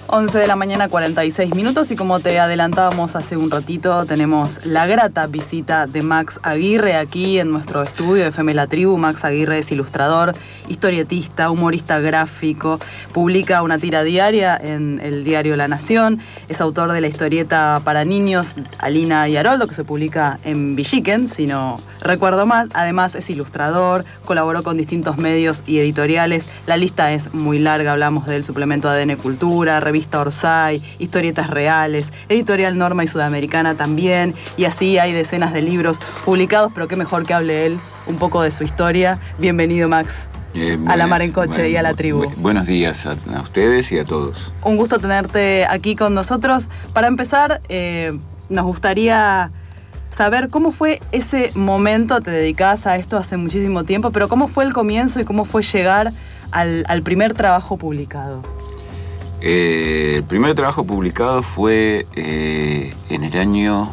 11 de la mañana, 46 minutos, y como te adelantábamos hace un ratito, tenemos la grata visita de Max Aguirre aquí en nuestro estudio de FM La Tribu. Max Aguirre es ilustrador, historietista, humorista gráfico, publica una tira diaria en el diario La Nación, es autor de la historieta para niños Alina y Haroldo, que se publica en Villiquen, si no recuerdo mal. Además es ilustrador, colaboró con distintos medios y editoriales. La lista es muy larga, hablamos del suplemento ADN Cultura, revista Orsay, historietas reales, editorial Norma y Sudamericana también, y así hay decenas de libros publicados, pero qué mejor que hable él un poco de su historia. Bienvenido, Max, a La Mar en Coche y a La Tribu. Buenos días a ustedes y a todos. Un gusto tenerte aquí con nosotros. Para empezar, nos gustaría saber cómo fue ese momento. Te dedicás a esto hace muchísimo tiempo, pero cómo fue el comienzo y cómo fue llegar al primer trabajo publicado. El primer trabajo publicado fue en el año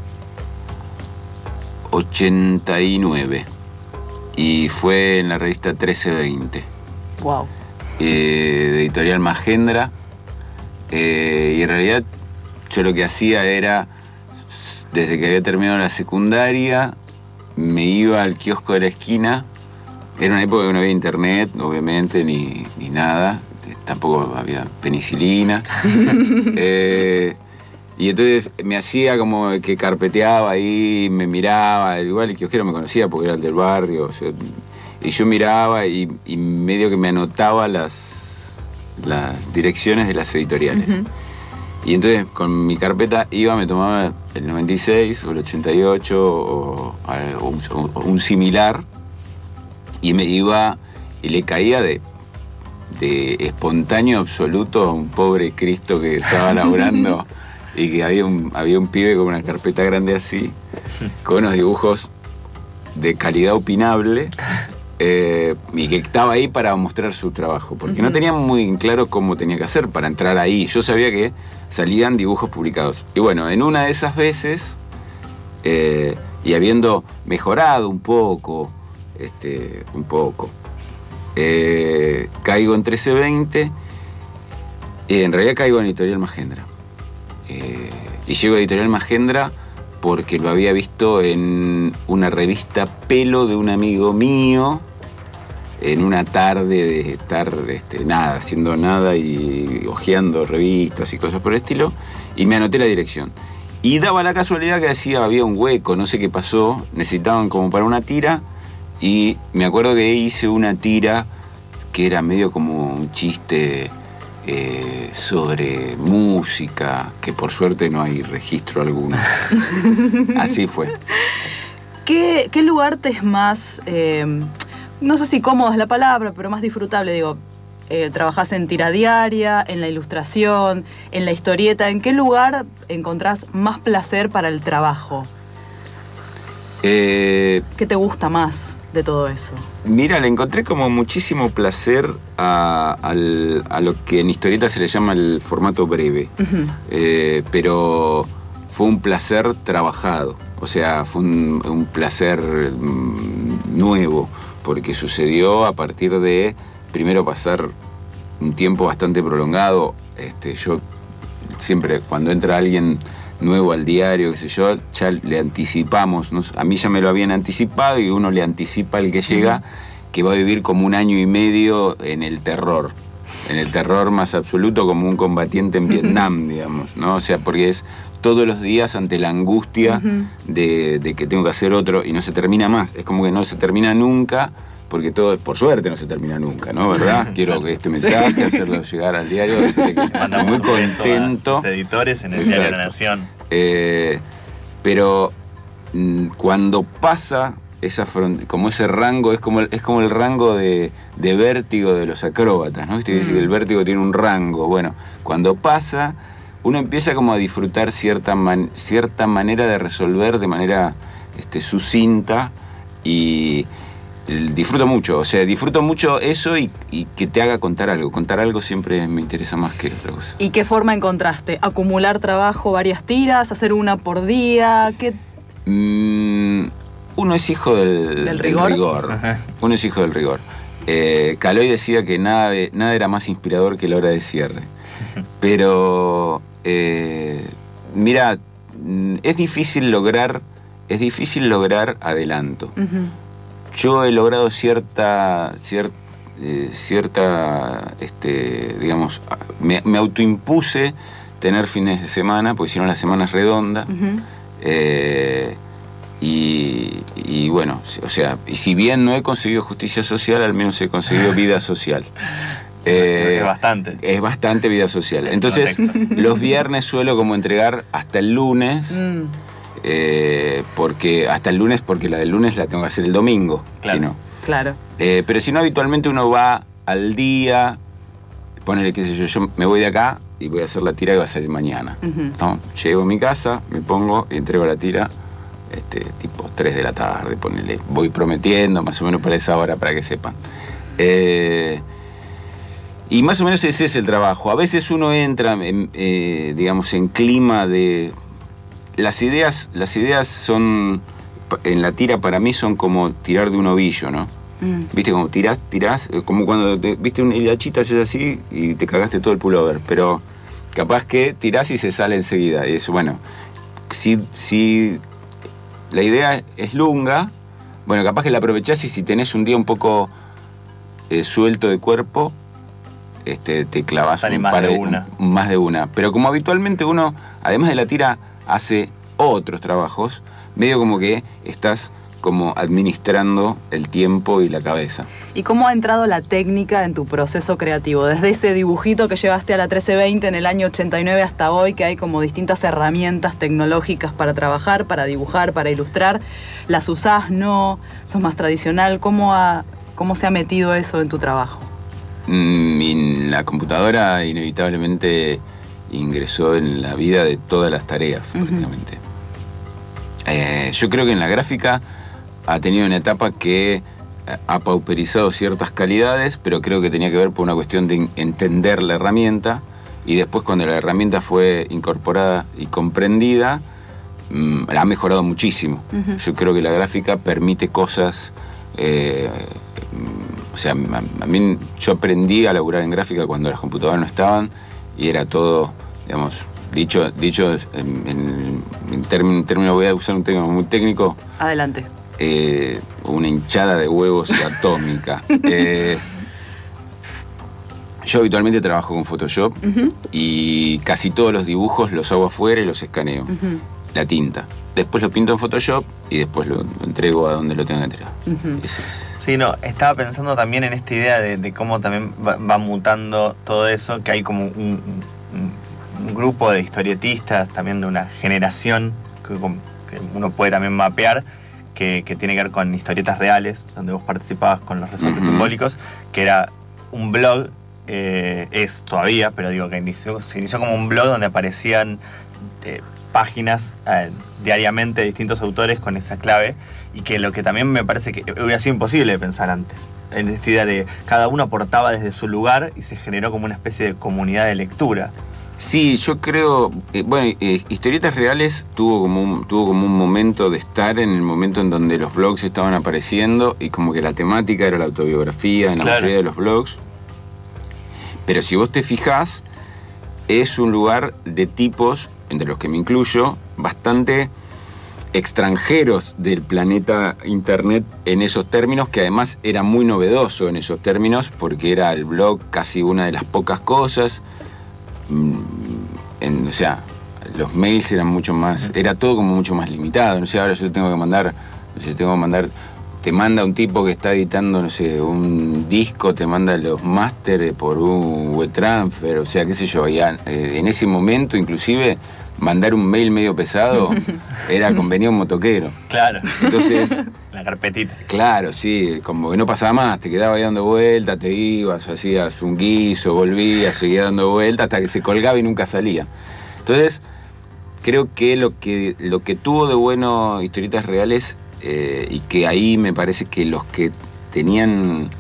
89 y fue en la revista 1320. Wow. De editorial Magendra. Y en realidad yo lo que hacía era, desde que había terminado la secundaria, me iba al kiosco de la esquina. Era una época que no había internet, obviamente, ni nada. Tampoco había penicilina. Y entonces me hacía como que carpeteaba ahí, me miraba. Igual el kiosquero me conocía porque era el del barrio. O sea, y yo miraba y medio que me anotaba las direcciones de las editoriales. Uh-huh. Y entonces con mi carpeta iba, me tomaba el 96 o el 88 o un similar, y me iba y le caía de espontáneo absoluto a un pobre Cristo que estaba laburando y que había un pibe con una carpeta grande así, con unos dibujos de calidad opinable, y que estaba ahí para mostrar su trabajo, porque no tenía muy claro cómo tenía que hacer para entrar ahí. Yo sabía que salían dibujos publicados. Y bueno, en una de esas veces, y habiendo mejorado un poco, caigo en 1320, y en realidad caigo en Editorial Magendra. Y llego a Editorial Magendra porque lo había visto en una revista Pelo de un amigo mío, en una tarde de estar haciendo nada y hojeando revistas y cosas por el estilo, y me anoté la dirección. Y daba la casualidad que había un hueco, no sé qué pasó, necesitaban como para una tira. Y me acuerdo que hice una tira que era medio como un chiste sobre música, que por suerte no hay registro alguno. Así fue. ¿Qué lugar te es más, no sé si cómodo es la palabra, pero más disfrutable? Digo, trabajás en tira diaria, en la ilustración, en la historieta. ¿En qué lugar encontrás más placer para el trabajo? ¿Qué te gusta más de todo eso? Mira, le encontré como muchísimo placer a lo que en historieta se le llama el formato breve. Uh-huh. Pero fue un placer trabajado. O sea, fue un placer nuevo, porque sucedió a partir de, primero, pasar un tiempo bastante prolongado. Yo siempre, cuando entra alguien nuevo al diario, qué sé yo, ya le anticipamos, ¿no? A mí ya me lo habían anticipado y uno le anticipa al que llega que va a vivir como 1 año y medio en el terror más absoluto, como un combatiente en Vietnam, digamos, ¿no? O sea, porque es todos los días ante la angustia de que tengo que hacer otro y no se termina más. Es como que no se termina nunca, porque todo, por suerte, no se termina nunca, ¿no? ¿Verdad? Quiero que este mensaje, hacerlo llegar al diario, decirle que estoy muy contento. A sus editores en el diario La Nación. Pero cuando pasa como ese rango, es como el rango de vértigo de los acróbatas, ¿no? ¿Viste? Dice que el vértigo tiene un rango. Bueno, cuando pasa, uno empieza como a disfrutar cierta manera de resolver de manera sucinta, y disfruto mucho eso, y que te haga contar algo. Contar algo siempre me interesa más que otra cosa. ¿Y qué forma encontraste? ¿Acumular trabajo, varias tiras, hacer una por día? ¿Qué? Uno es hijo del rigor. Uno es hijo del rigor. Caloi decía que nada era más inspirador que la hora de cierre. Pero, mira, es difícil lograr adelanto. Yo he logrado cierta digamos, me autoimpuse tener fines de semana, porque si no la semana es redonda. Y bueno, o sea, y si bien no he conseguido justicia social, al menos he conseguido vida social. Es bastante. Es bastante vida social. Sí, entonces, los viernes suelo como entregar hasta el lunes, porque la del lunes la tengo que hacer el domingo. Claro. Si no. Claro. Pero si no, habitualmente uno va al día, ponele, qué sé yo me voy de acá y voy a hacer la tira que va a salir mañana. ¿No? Llego a mi casa, me pongo y entrego la tira tipo 3 de la tarde, ponele. Voy prometiendo más o menos para esa hora, para que sepan. Y más o menos ese es el trabajo. A veces uno entra, digamos, en clima de... Las ideas son, en la tira para mí son como tirar de un ovillo, ¿no? Viste, como tirás, como cuando viste una hilachita, haces así y te cagaste todo el pullover. Pero capaz que tirás y se sale enseguida. Y eso, bueno, si la idea es lunga, bueno, capaz que la aprovechás, y si tenés un día un poco suelto de cuerpo, te clavas más de una. Pero como habitualmente uno, además de la tira, hace otros trabajos, medio como que estás como administrando el tiempo y la cabeza. ¿Y cómo ha entrado la técnica en tu proceso creativo? Desde ese dibujito que llevaste a la 1320 en el año 89 hasta hoy, que hay como distintas herramientas tecnológicas para trabajar, para dibujar, para ilustrar. ¿Las usás? ¿No? ¿Sos más tradicional? ¿Cómo se ha metido eso en tu trabajo? La computadora inevitablemente ingresó en la vida de todas las tareas, prácticamente. Yo creo que en la gráfica ha tenido una etapa que ha pauperizado ciertas calidades, pero creo que tenía que ver por una cuestión de entender la herramienta, y después, cuando la herramienta fue incorporada y comprendida, ha mejorado muchísimo. Yo creo que la gráfica permite cosas... o sea, a mí, yo aprendí a laburar en gráfica cuando las computadoras no estaban, y era todo, digamos, dicho en términos, voy a usar un término muy técnico. Adelante. Una hinchada de huevos atómica. Yo habitualmente trabajo con Photoshop, y casi todos los dibujos los hago afuera y los escaneo. La tinta. Después lo pinto en Photoshop y después lo entrego a donde lo tenga que entregar. Sí, no, estaba pensando también en esta idea de cómo también va mutando todo eso, que hay como un grupo de historietistas, también de una generación que uno puede también mapear, que tiene que ver con historietas reales, donde vos participabas con los resortes simbólicos, que era un blog, es todavía, pero digo que se inició como un blog donde aparecían páginas diariamente de distintos autores con esa clave, y que lo que también me parece que hubiera sido imposible de pensar antes, en esta idea de cada uno aportaba desde su lugar y se generó como una especie de comunidad de lectura. Sí, yo creo, Historietas Reales tuvo como un momento de estar en el momento en donde los blogs estaban apareciendo, y como que la temática era la autobiografía en la mayoría de los blogs. Pero si vos te fijás, es un lugar de tipos, entre los que me incluyo, bastante extranjeros del planeta Internet en esos términos, que además era muy novedoso en esos términos, porque era el blog casi una de las pocas cosas. O sea, los mails eran mucho más, era todo como mucho más limitado. No sé, ahora yo tengo que mandar, te manda un tipo que está editando, no sé, un disco, te manda los másteres por un web transfer, o sea, qué sé yo, en ese momento inclusive mandar un mail medio pesado era convenía un motoquero. Claro. Entonces, la carpetita. Claro, sí, como que no pasaba más, te quedabas ahí dando vueltas, te ibas, hacías un guiso, volvías, seguías dando vueltas hasta que se colgaba y nunca salía. Entonces, creo que lo que tuvo de bueno Historietas Reales, y que ahí me parece que los que tenían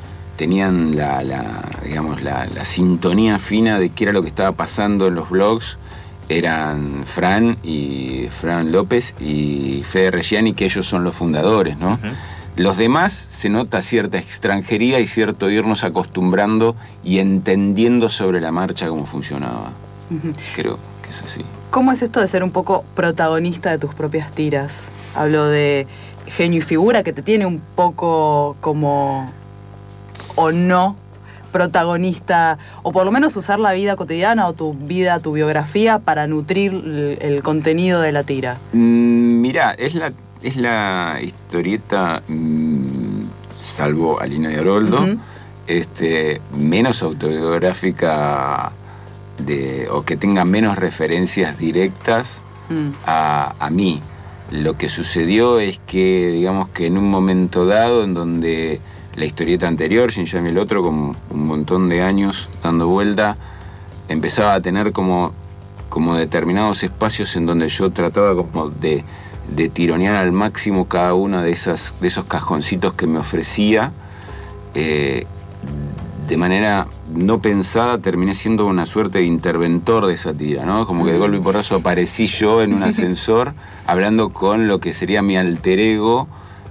la sintonía fina de qué era lo que estaba pasando en los blogs, eran Fran López y Fede Reggiani, que ellos son los fundadores, ¿no? Los demás se nota cierta extranjería y cierto irnos acostumbrando y entendiendo sobre la marcha cómo funcionaba. Creo que es así. ¿Cómo es esto de ser un poco protagonista de tus propias tiras? Hablo de genio y figura, que te tiene un poco como, o no, protagonista, o por lo menos usar la vida cotidiana o tu vida, tu biografía para nutrir el contenido de la tira. Mirá, es la historieta, salvo Alina de Haroldo, menos autobiográfica o que tenga menos referencias directas a mí. Lo que sucedió es que, digamos que en un momento dado, en donde la historieta anterior, Jin Yang y el otro, con un montón de años dando vuelta, empezaba a tener como determinados espacios en donde yo trataba como de tironear al máximo cada uno de esos cajoncitos que me ofrecía. De manera no pensada terminé siendo una suerte de interventor de esa tira, ¿no? Como que de golpe y porrazo aparecí yo en un ascensor hablando con lo que sería mi alter ego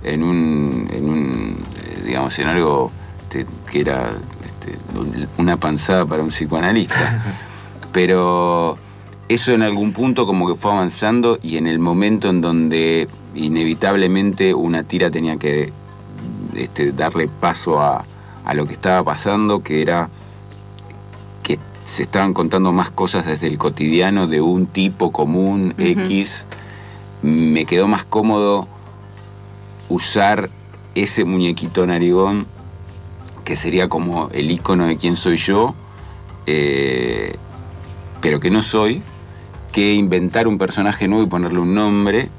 en algo que era una panzada para un psicoanalista. Pero eso en algún punto como que fue avanzando, y en el momento en donde inevitablemente una tira tenía que darle paso a lo que estaba pasando, que era que se estaban contando más cosas desde el cotidiano de un tipo común, X, me quedó más cómodo usar ese muñequito narigón, que sería como el ícono de quién soy yo, pero que no soy, que inventar un personaje nuevo y ponerle un nombre.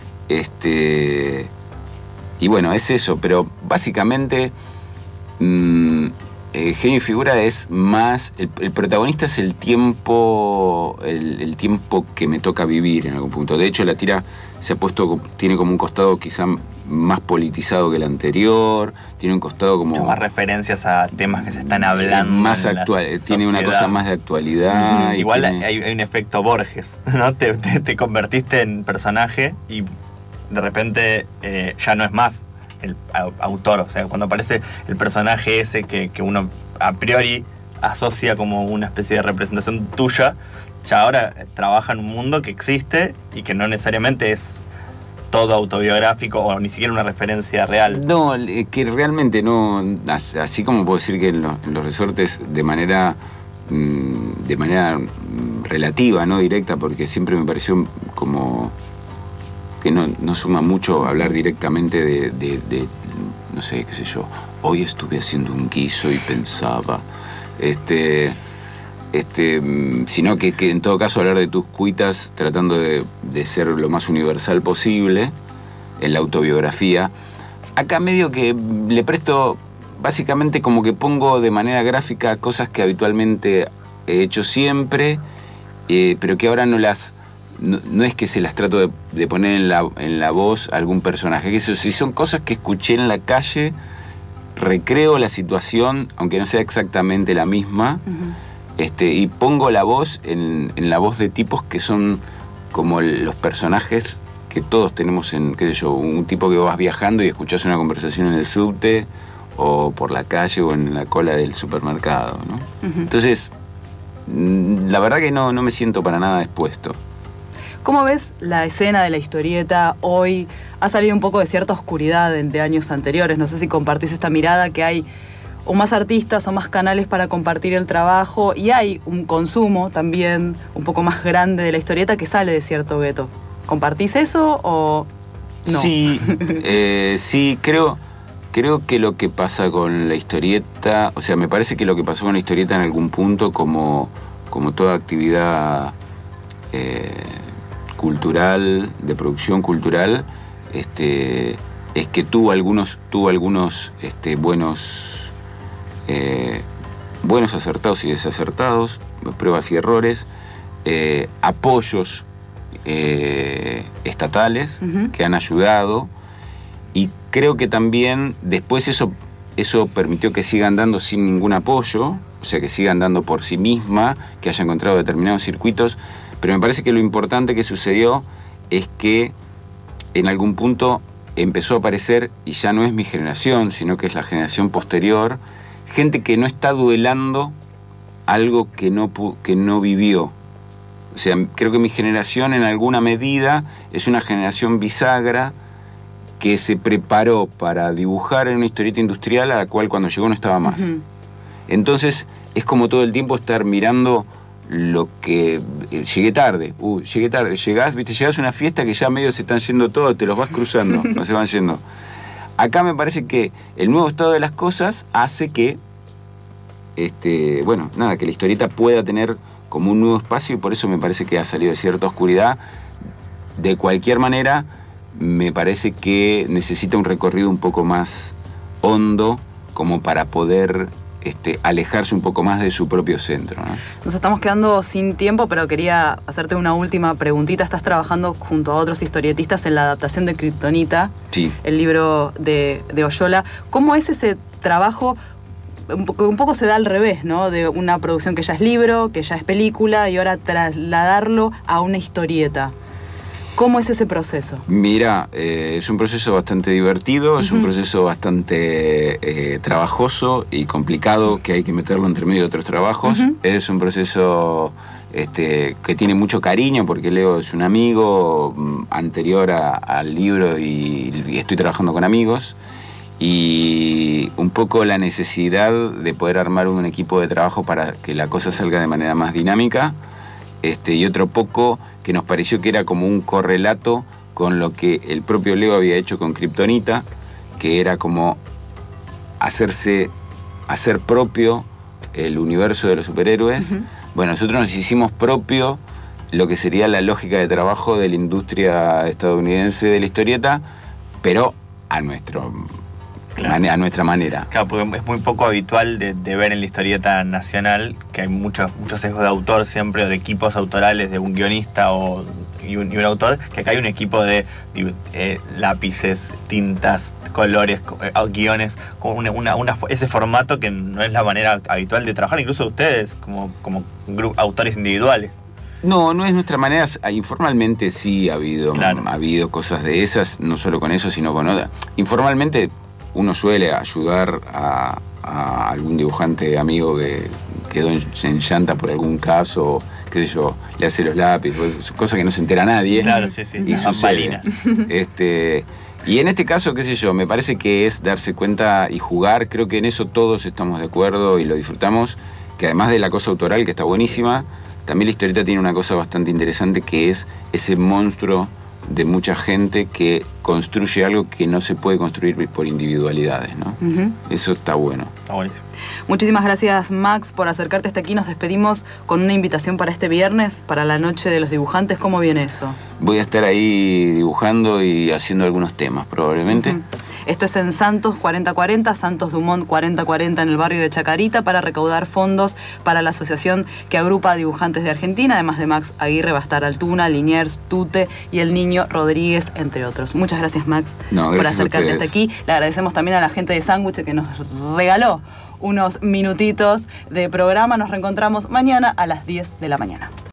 Y bueno, es eso, pero básicamente genio y figura es más, el protagonista es el tiempo que me toca vivir en algún punto. De hecho, la tira tiene como un costado quizá más politizado que el anterior, tiene un costado como mucho más referencias a temas que se están hablando, más actual, tiene una cosa más de actualidad. Igual hay un efecto Borges, ¿no? Te convertiste en personaje y de repente ya no es más el autor. O sea, cuando aparece el personaje ese que uno a priori asocia como una especie de representación tuya, ya ahora trabaja en un mundo que existe y que no necesariamente es todo autobiográfico o ni siquiera una referencia real. No, que realmente no, así como puedo decir que en los resortes de manera relativa, no directa, porque siempre me pareció como que no suma mucho hablar directamente de no sé, qué sé yo, hoy estuve haciendo un guiso y pensaba, sino que en todo caso hablar de tus cuitas tratando de ser lo más universal posible en la autobiografía. Acá medio que le presto, básicamente como que pongo de manera gráfica cosas que habitualmente he hecho siempre, pero que ahora no es que se las trato de poner en la voz a algún personaje. Que eso, si son cosas que escuché en la calle, recreo la situación, aunque no sea exactamente la misma, y pongo la voz en la voz de tipos que son como los personajes que todos tenemos en, qué sé yo, un tipo que vas viajando y escuchás una conversación en el subte o por la calle o en la cola del supermercado, ¿no? Entonces, la verdad que no me siento para nada expuesto. ¿Cómo ves la escena de la historieta hoy? Ha salido un poco de cierta oscuridad de años anteriores. No sé si compartís esta mirada que hay o más artistas o más canales para compartir el trabajo, y hay un consumo también un poco más grande de la historieta que sale de cierto gueto. ¿Compartís eso o no? Sí, sí, creo que lo que pasa con la historieta, o sea, me parece que lo que pasó con la historieta en algún punto, como toda actividad cultural, de producción cultural, es que tuvo algunos buenos acertados y desacertados, pruebas y errores, apoyos estatales que han ayudado, y creo que también después eso permitió que sigan dando sin ningún apoyo, o sea, que sigan dando por sí misma, que haya encontrado determinados circuitos. Pero me parece que lo importante que sucedió es que en algún punto empezó a aparecer, y ya no es mi generación, sino que es la generación posterior, gente que no está duelando algo que no vivió. O sea, creo que mi generación en alguna medida es una generación bisagra que se preparó para dibujar en una historieta industrial a la cual cuando llegó no estaba más. Uh-huh. Entonces es como todo el tiempo estar mirando lo que... llegué tarde, llegás a una fiesta que ya medio se están yendo todos, te los vas cruzando, no se van yendo. Acá me parece que el nuevo estado de las cosas hace que, que la historieta pueda tener como un nuevo espacio, y por eso me parece que ha salido de cierta oscuridad. De cualquier manera, me parece que necesita un recorrido un poco más hondo como para poder alejarse un poco más de su propio centro, ¿no? Nos estamos quedando sin tiempo, pero quería hacerte una última preguntita. Estás trabajando junto a otros historietistas en la adaptación de Kriptonita, sí, el libro de Oyola. ¿Cómo es ese trabajo? Un poco se da al revés, ¿no? De una producción que ya es libro, que ya es película, y ahora trasladarlo a una historieta. ¿Cómo es ese proceso? Mira, es un proceso bastante divertido, es un proceso bastante trabajoso y complicado, que hay que meterlo entre medio de otros trabajos. Es un proceso que tiene mucho cariño, porque Leo es un amigo anterior al libro y estoy trabajando con amigos. Y un poco la necesidad de poder armar un equipo de trabajo para que la cosa salga de manera más dinámica. Y otro poco que nos pareció que era como un correlato con lo que el propio Leo había hecho con Kriptonita, que era como hacer propio el universo de los superhéroes. Bueno, nosotros nos hicimos propio lo que sería la lógica de trabajo de la industria estadounidense de la historieta, pero a nuestra manera. Claro, porque es muy poco habitual de ver en la historieta nacional que hay muchos sesgos de autor siempre, o de equipos autorales de un guionista y un autor, que acá hay un equipo de lápices, tintas, colores, guiones, con ese formato que no es la manera habitual de trabajar, incluso ustedes como autores individuales. No es nuestra manera. Informalmente sí ha habido cosas de esas, no solo con eso, sino con otras. Informalmente uno suele ayudar a algún dibujante amigo que quedó en llanta por algún caso, qué sé yo, le hace los lápices, cosas que no se entera nadie. Claro, sí. Y sucede. Y en este caso, qué sé yo, me parece que es darse cuenta y jugar. Creo que en eso todos estamos de acuerdo y lo disfrutamos, que además de la cosa autoral, que está buenísima, también la historieta tiene una cosa bastante interesante, que es ese monstruo de mucha gente que construye algo que no se puede construir por individualidades, ¿no? Eso está bueno. Está buenísimo. Muchísimas gracias, Max, por acercarte hasta aquí. Nos despedimos con una invitación para este viernes, para la Noche de los Dibujantes. ¿Cómo viene eso? Voy a estar ahí dibujando y haciendo algunos temas, probablemente. Esto es en Santos 4040, Santos Dumont 4040, en el barrio de Chacarita, para recaudar fondos para la asociación que agrupa a dibujantes de Argentina. Además de Max Aguirre, va a estar Altuna, Liniers, Tute y el Niño Rodríguez, entre otros. Muchas gracias, Max, por acercarte hasta aquí. Le agradecemos también a la gente de Sándwich que nos regaló unos minutitos de programa. Nos reencontramos mañana a las 10 de la mañana.